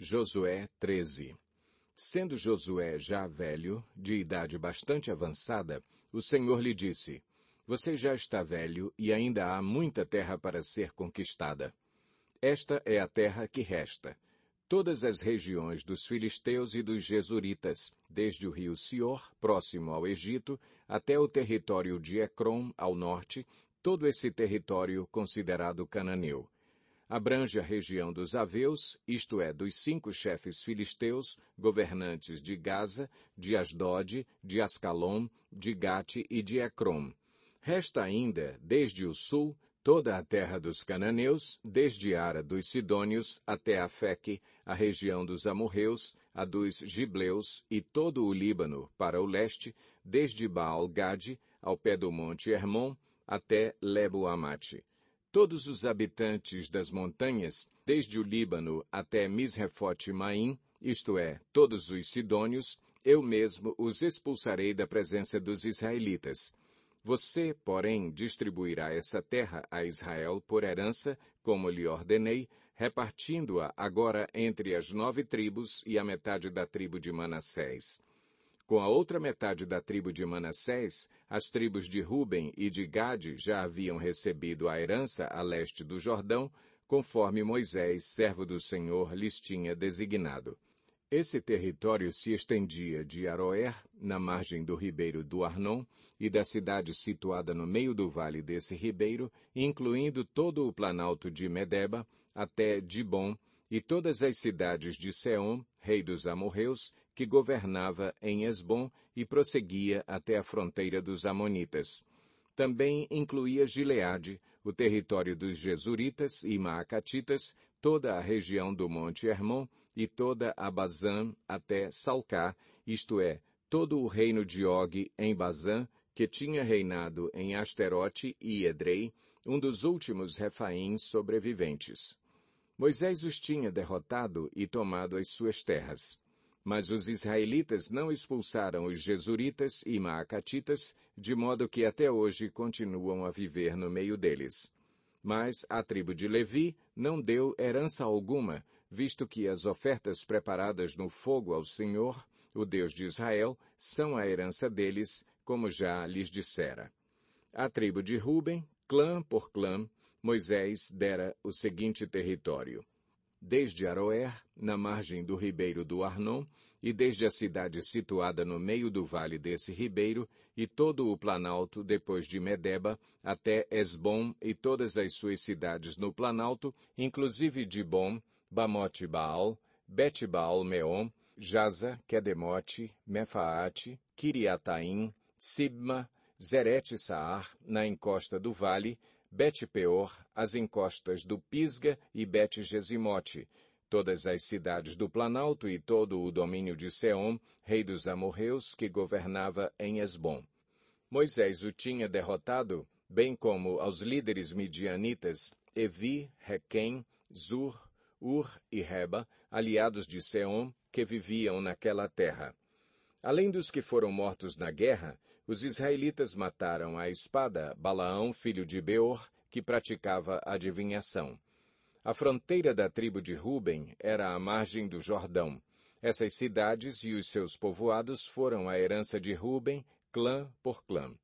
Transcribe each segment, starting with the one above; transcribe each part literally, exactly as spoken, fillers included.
Josué treze. Sendo Josué já velho, de idade bastante avançada, o Senhor lhe disse: Você já está velho e ainda há muita terra para ser conquistada. Esta é a terra que resta. Todas as regiões dos filisteus e dos jesuritas, desde o rio Sior, próximo ao Egito, até o território de Ecrom, ao norte, todo esse território considerado cananeu. Abrange a região dos Aveus, isto é, dos cinco chefes filisteus, governantes de Gaza, de Asdod, de Ascalon, de Gate e de Ecrom. Resta ainda, desde o sul, toda a terra dos cananeus, desde Ara dos Sidônios até Afeque, a região dos amorreus, a dos gibleus e todo o Líbano, para o leste, desde Baal-Gade, ao pé do monte Hermon, até Lebo-Amate. Todos os habitantes das montanhas, desde o Líbano até Misrefote-Maim, isto é, todos os sidônios, eu mesmo os expulsarei da presença dos israelitas. Você, porém, distribuirá essa terra a Israel por herança, como lhe ordenei, repartindo-a agora entre as nove tribos e a metade da tribo de Manassés. Com a outra metade da tribo de Manassés, as tribos de Ruben e de Gade já haviam recebido a herança a leste do Jordão, conforme Moisés, servo do Senhor, lhes tinha designado. Esse território se estendia de Aroer, na margem do ribeiro do Arnon, e da cidade situada no meio do vale desse ribeiro, incluindo todo o planalto de Medeba, até Dibom, e todas as cidades de Seom, rei dos amorreus, que governava em Esbom e prosseguia até a fronteira dos amonitas. Também incluía Gileade, o território dos jesuritas e maacatitas, toda a região do monte Hermon e toda a Bazã até Salcá, isto é, todo o reino de Og em Bazã, que tinha reinado em Asterote e Edrei, um dos últimos refaíns sobreviventes. Moisés os tinha derrotado e tomado as suas terras. Mas os israelitas não expulsaram os jesuritas e maacatitas, de modo que até hoje continuam a viver no meio deles. Mas a tribo de Levi não deu herança alguma, visto que as ofertas preparadas no fogo ao Senhor, o Deus de Israel, são a herança deles, como já lhes dissera. A tribo de Ruben, clã por clã, Moisés dera o seguinte território: desde Aroer, na margem do ribeiro do Arnon, e desde a cidade situada no meio do vale desse ribeiro, e todo o planalto depois de Medeba, até Esbom e todas as suas cidades no planalto, inclusive Dibom, Bamote-Baal, Bet-Baal-Meon, Jaza, Quedemote, Mefaate, Kiriataim, Sibma, Zerete-Saar, na encosta do vale, Bet-Peor, as encostas do Pisga e Bet-Gesimote, todas as cidades do Planalto e todo o domínio de Seom, rei dos amorreus, que governava em Esbom. Moisés o tinha derrotado, bem como aos líderes midianitas, Evi, Requem, Zur, Ur e Reba, aliados de Seom, que viviam naquela terra. Além dos que foram mortos na guerra, os israelitas mataram à espada Balaão, filho de Beor, que praticava adivinhação. A fronteira da tribo de Ruben era à margem do Jordão. Essas cidades e os seus povoados foram a herança de Ruben, clã por clã.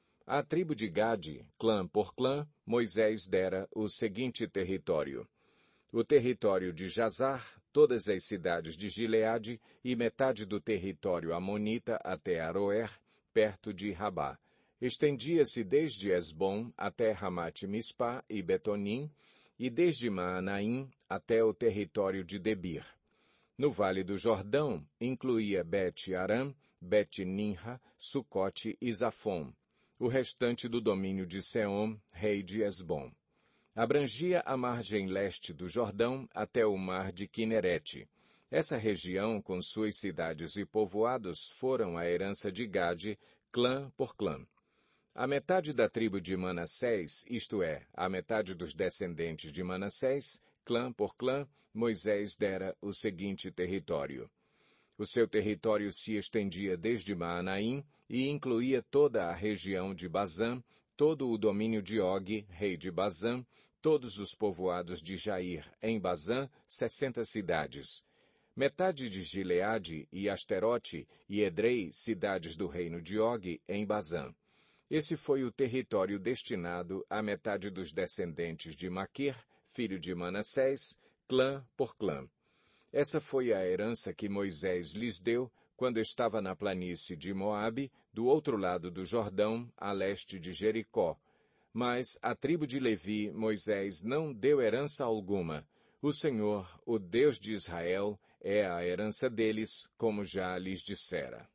À tribo de Gade, clã por clã, Moisés dera o seguinte território: o território de Jazar, todas as cidades de Gileade e metade do território amonita até Aroer, perto de Rabá. Estendia-se desde Esbom até Ramate-Mispá e Betonim, e desde Maanaim até o território de Debir. No Vale do Jordão, incluía Bet-Aram, Bet-Ninra, Sucote e Zafon, o restante do domínio de Seom, rei de Esbom. Abrangia a margem leste do Jordão até o mar de Quinerete. Essa região, com suas cidades e povoados, foram a herança de Gade, clã por clã. A metade da tribo de Manassés, isto é, a metade dos descendentes de Manassés, clã por clã, Moisés dera o seguinte território: o seu território se estendia desde Maanaim e incluía toda a região de Bazã, todo o domínio de Og, rei de Bazã, todos os povoados de Jair, em Bazã, sessenta cidades. metade de Gileade e Asterote e Edrei, cidades do reino de Og, em Bazã. Esse foi o território destinado à metade dos descendentes de Maquir, filho de Manassés, clã por clã. Essa foi a herança que Moisés lhes deu quando estava na planície de Moabe, do outro lado do Jordão, a leste de Jericó. Mas à tribo de Levi, Moisés não deu herança alguma. O Senhor, o Deus de Israel, é a herança deles, como já lhes dissera.